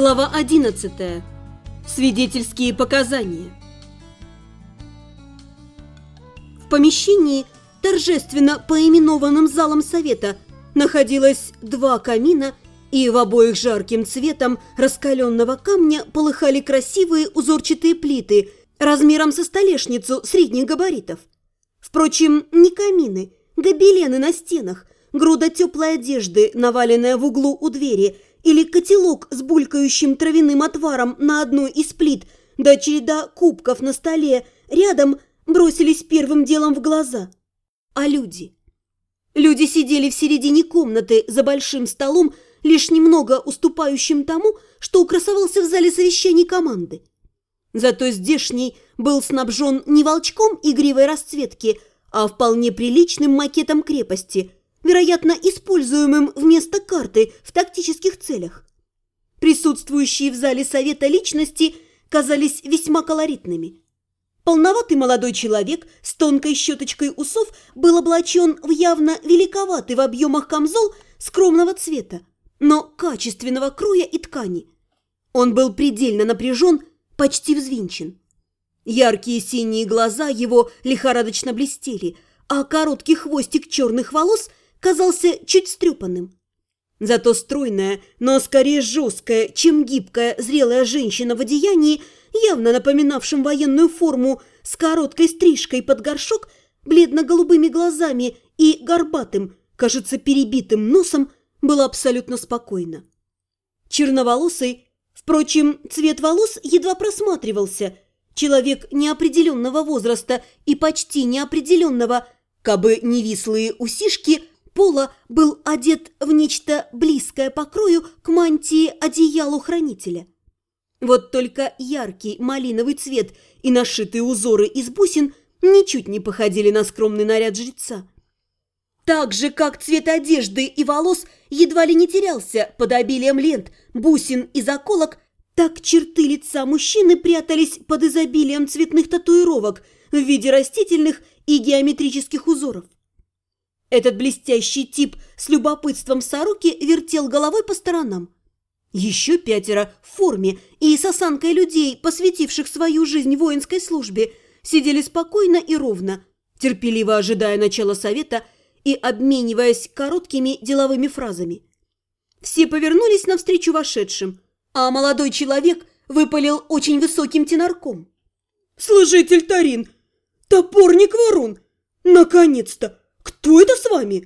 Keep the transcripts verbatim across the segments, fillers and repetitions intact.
Глава одиннадцатая. Свидетельские показания. В помещении, торжественно поименованным залом совета, находилось два камина, и в обоих жарким цветом раскаленного камня полыхали красивые узорчатые плиты размером со столешницу средних габаритов. Впрочем, не камины, гобелены на стенах, груда теплой одежды, наваленная в углу у двери, или котелок с булькающим травяным отваром на одной из плит, да череда кубков на столе рядом бросились первым делом в глаза. А люди? Люди сидели в середине комнаты за большим столом, лишь немного уступающим тому, что красовался в зале совещаний команды. Зато здешний был снабжен не волчком игривой расцветки, а вполне приличным макетом крепости, вероятно, используемым вместо карты в тактических целях. Присутствующие в зале совета личности казались весьма колоритными. Полноватый молодой человек с тонкой щеточкой усов был облачен в явно великоватый в объемах камзол скромного цвета, но качественного кроя и ткани. Он был предельно напряжен, почти взвинчен. Яркие синие глаза его лихорадочно блестели, а короткий хвостик черных волос казался чуть встрепанным. Зато стройная, но скорее жесткая, чем гибкая, зрелая женщина в одеянии, явно напоминавшем военную форму, с короткой стрижкой под горшок, бледно-голубыми глазами и горбатым, кажется, перебитым носом, была абсолютно спокойна. Черноволосый, впрочем, цвет волос едва просматривался, человек неопределенного возраста и почти неопределенного, кабы невислые усишки, пола, был одет в нечто близкое по крою к мантии-одеялу хранителя. Вот только яркий малиновый цвет и нашитые узоры из бусин ничуть не походили на скромный наряд жреца. Так же, как цвет одежды и волос едва ли не терялся под обилием лент, бусин и заколок, так черты лица мужчины прятались под изобилием цветных татуировок в виде растительных и геометрических узоров. Этот блестящий тип с любопытством сороки вертел головой по сторонам. Еще пятеро в форме и с осанкой людей, посвятивших свою жизнь воинской службе, сидели спокойно и ровно, терпеливо ожидая начала совета и обмениваясь короткими деловыми фразами. Все повернулись навстречу вошедшим, а молодой человек выпалил очень высоким тенорком: «Служитель Тарин! Топорник Варун! Наконец-то! Кто это с вами?»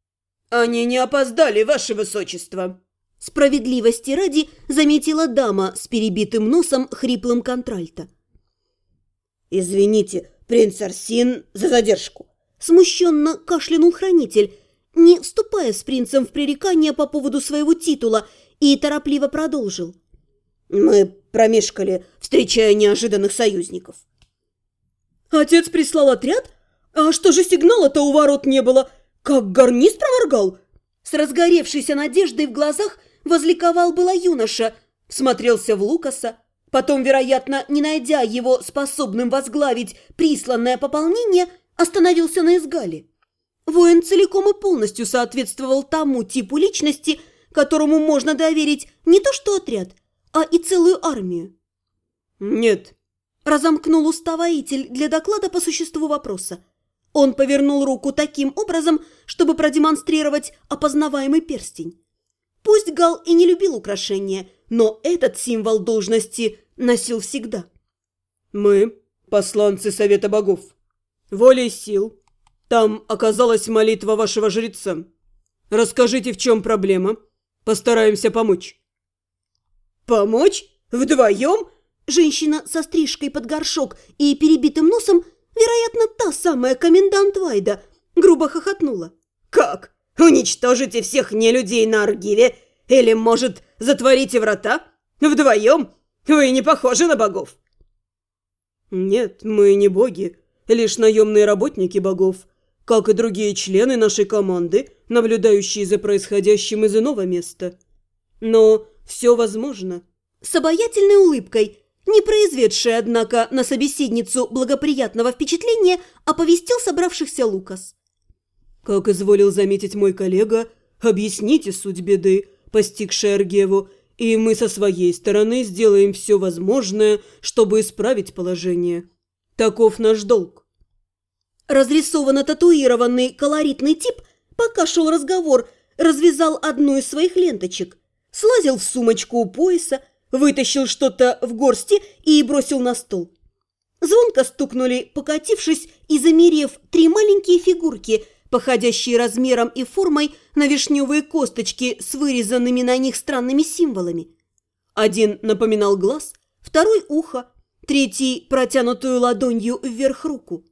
«Они не опоздали, ваше высочество!» Справедливости ради заметила дама с перебитым носом хриплым контральто. «Извините, принц Арсин, за задержку!» Смущенно кашлянул хранитель, не вступая с принцем в пререкания по поводу своего титула, и торопливо продолжил: «Мы промешкали, встречая неожиданных союзников». «Отец прислал отряд? А что же сигнала-то у ворот не было? Как гарнист проморгал?» С разгоревшейся надеждой в глазах возликовал было юноша, всмотрелся в Лукаса, потом, вероятно, не найдя его способным возглавить присланное пополнение, остановился на изгале. Воин целиком и полностью соответствовал тому типу личности, которому можно доверить не то что отряд, а и целую армию. «Нет», – разомкнул уста воитель для доклада по существу вопроса. Он повернул руку таким образом, чтобы продемонстрировать опознаваемый перстень. Пусть Гал и не любил украшения, но этот символ должности носил всегда. «Мы – посланцы Совета Богов. Волей сил. Там оказалась молитва вашего жреца. Расскажите, в чем проблема. Постараемся помочь». «Помочь? Вдвоем?» Женщина со стрижкой под горшок и перебитым носом, вероятно, та самая комендант Вайда, грубо хохотнула. «Как? Уничтожите всех нелюдей на Аргиве? Или, может, затворите врата? Вдвоем? Вы не похожи на богов». «Нет, мы не боги, лишь наемные работники богов, как и другие члены нашей команды, наблюдающие за происходящим из иного места. Но все возможно». С обаятельной улыбкой, не произведшая, однако, на собеседницу благоприятного впечатления, оповестил собравшихся Лукас. «Как изволил заметить мой коллега, объясните суть беды, постигшей Аргеву, И мы со своей стороны сделаем все возможное, чтобы исправить положение. Таков наш долг». Разрисованно татуированный колоритный тип, пока шел разговор, развязал одну из своих ленточек, слазил в сумочку у пояса, вытащил что-то в горсти и бросил на стол. Звонко стукнули, покатившись и замерев, три маленькие фигурки, походящие размером и формой на вишневые косточки с вырезанными на них странными символами. Один напоминал глаз, второй – ухо, третий – протянутую ладонью вверх руку.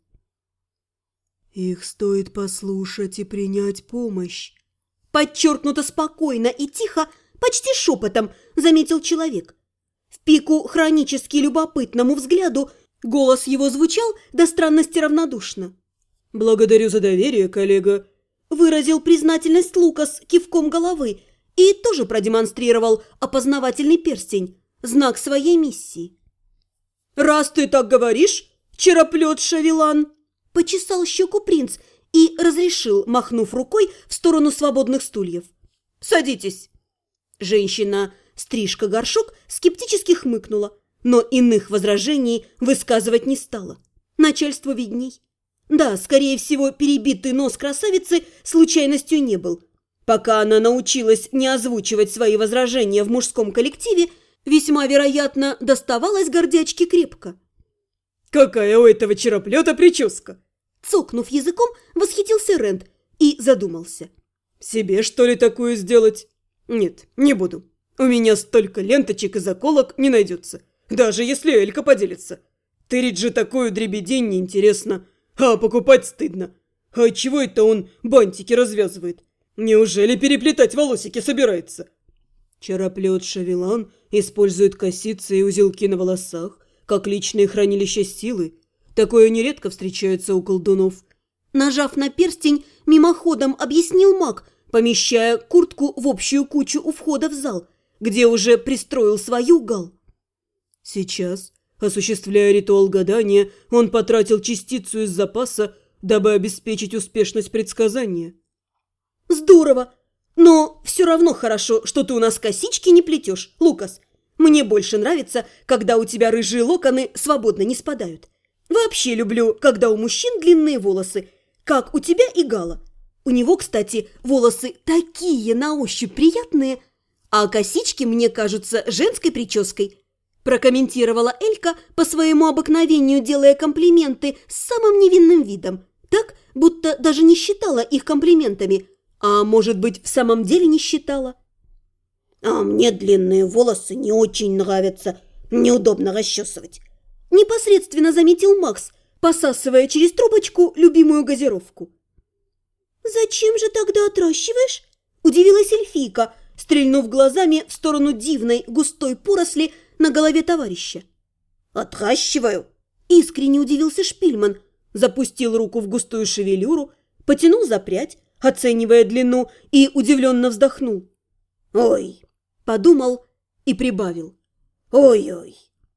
«Их стоит послушать и принять помощь», – подчеркнуто спокойно и тихо, почти шепотом заметил человек. В пику хронически любопытному взгляду голос его звучал до странности равнодушно. «Благодарю за доверие, коллега», – выразил признательность Лукас кивком головы и тоже продемонстрировал опознавательный перстень, знак своей миссии. «Раз ты так говоришь, чероплет Шавилан», – почесал щеку принц и разрешил, махнув рукой в сторону свободных стульев. «Садитесь». Женщина, стрижка-горшок, скептически хмыкнула, но иных возражений высказывать не стала. Начальству видней. Да, скорее всего, перебитый нос красавицы случайностью не был. Пока она научилась не озвучивать свои возражения в мужском коллективе, весьма вероятно, доставалась гордячке крепко. «Какая у этого чероплета прическа!» Цокнув языком, восхитился Рэнд и задумался. «Себе, что ли, такую сделать? Нет, не буду. У меня столько ленточек и заколок не найдется, даже если Элька поделится. Тырить же такую дребедень неинтересно, а покупать стыдно. А чего это он бантики развязывает? Неужели переплетать волосики собирается?» Чероплет Шавилан использует косицы и узелки на волосах, как личные хранилища силы. Такое нередко встречается у колдунов. Нажав на перстень, мимоходом объяснил маг, помещая куртку в общую кучу у входа в зал, где уже пристроил свою Гал. Сейчас, осуществляя ритуал гадания, он потратил частицу из запаса, дабы обеспечить успешность предсказания. «Здорово! Но все равно хорошо, что ты у нас косички не плетешь, Лукас. Мне больше нравится, когда у тебя рыжие локоны свободно не спадают. Вообще люблю, когда у мужчин длинные волосы, как у тебя и Гала. У него, кстати, волосы такие на ощупь приятные, а косички мне кажутся женской прической», прокомментировала Элька по своему обыкновению, делая комплименты с самым невинным видом, так, будто даже не считала их комплиментами, а может быть, в самом деле не считала. «А мне длинные волосы не очень нравятся, неудобно расчесывать», непосредственно заметил Макс, посасывая через трубочку любимую газировку. «Зачем же тогда отращиваешь?» – удивилась эльфийка, стрельнув глазами в сторону дивной густой поросли на голове товарища. «Отращиваю?» – искренне удивился Шпильман, запустил руку в густую шевелюру, потянул за прядь, оценивая длину, и удивленно вздохнул. «Ой!» – подумал и прибавил. «Ой-ой!»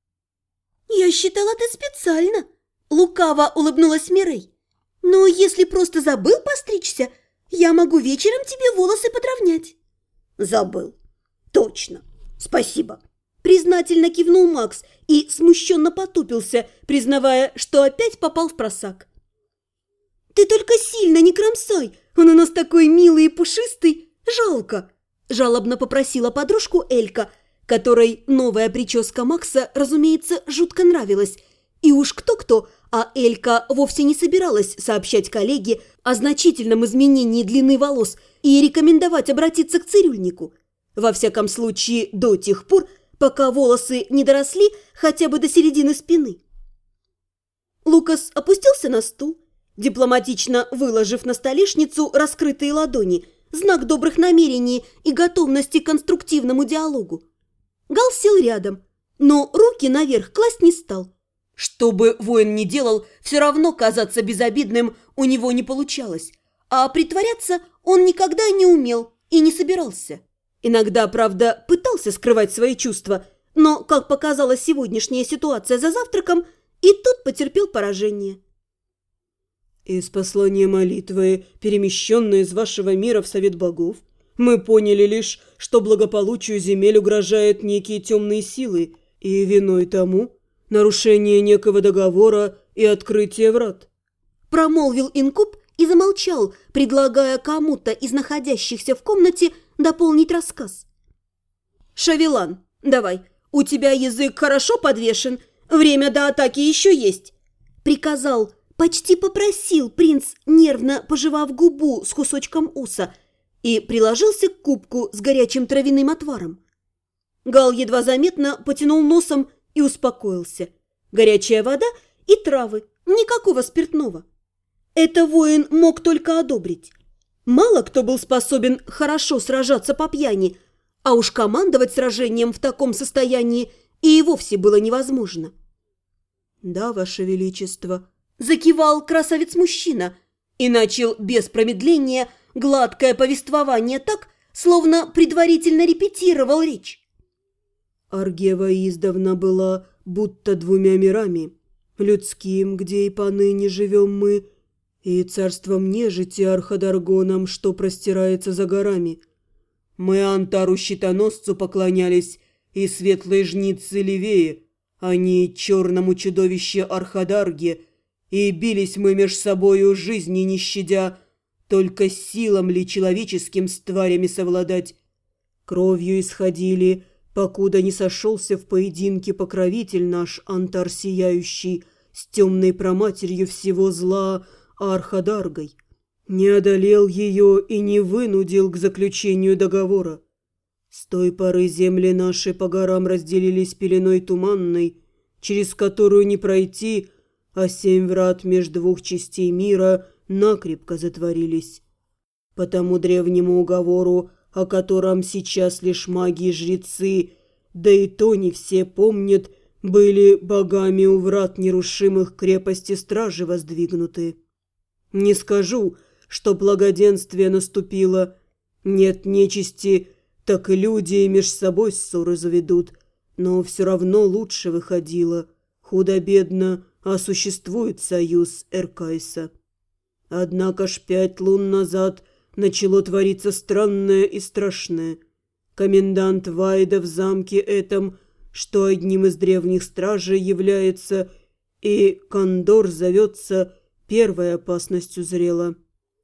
«Я считала, ты специально!» – лукаво улыбнулась Мирей. «Но если просто забыл постричься, я могу вечером тебе волосы подровнять». «Забыл. Точно. Спасибо». Признательно кивнул Макс и смущенно потупился, признавая, что опять попал в просак. «Ты только сильно не кромсай, он у нас такой милый и пушистый, жалко!» – жалобно попросила подружку Элька, которой новая прическа Макса, разумеется, жутко нравилась. И уж кто-кто, а Элька вовсе не собиралась сообщать коллеге о значительном изменении длины волос и рекомендовать обратиться к цирюльнику. Во всяком случае, до тех пор, пока волосы не доросли хотя бы до середины спины. Лукас опустился на стул, дипломатично выложив на столешницу раскрытые ладони, знак добрых намерений и готовности к конструктивному диалогу. Гал сел рядом, но руки наверх класть не стал. Что бы воин ни делал, все равно казаться безобидным у него не получалось, а притворяться он никогда не умел и не собирался. Иногда, правда, пытался скрывать свои чувства, но, как показала сегодняшняя ситуация за завтраком, и тут потерпел поражение. «Из послания молитвы, перемещенной из вашего мира в Совет Богов, Мы поняли лишь, что благополучию земель угрожают некие темные силы, и виной тому нарушение некого договора и открытие врат. Промолвил инкуб и замолчал, предлагая кому-то из находящихся в комнате дополнить рассказ. «Шавелан, давай, у тебя язык хорошо подвешен, время до атаки еще есть», — приказал, почти попросил принц, нервно пожевав губу с кусочком уса, и приложился к кубку с горячим травяным отваром. Гал едва заметно потянул носом и успокоился. Горячая вода и травы, никакого спиртного. Это воин мог только одобрить. Мало кто был способен хорошо сражаться по пьяни, а уж командовать сражением в таком состоянии и вовсе было невозможно. «Да, Ваше Величество», – закивал красавец-мужчина и начал без промедления гладкое повествование так, словно предварительно репетировал речь. Аргева издавна была будто двумя мирами, людским, где и поныне живем мы, и царством нежити Архадаргоном, что простирается за горами. Мы Антару-щитоносцу поклонялись и светлой жнице Левее, а не черному чудовище Архадарге, и бились мы меж собою жизни не щадя, только силам ли человеческим с тварями совладать. Кровью исходили, покуда не сошелся в поединке покровитель наш Антар Сияющий с темной проматерью всего зла Архадаргой. Не одолел ее и не вынудил к заключению договора. С той поры земли наши по горам разделились пеленой туманной, через которую не пройти, а семь врат меж двух частей мира накрепко затворились. По тому древнему уговору, о котором сейчас лишь маги и жрецы, да и то не все помнят, были богами у врат нерушимых крепости стражи воздвигнуты. Не скажу, что благоденствие наступило. Нет нечисти, так и люди меж собой ссоры заведут, но все равно лучше выходило. Худо-бедно, а существует союз Эркайса. Однако ж пять лун назад начало твориться странное и страшное. Комендант Вайда в замке этом, что одним из древних стражей является, и Кондор зовется, первой опасностью зрела.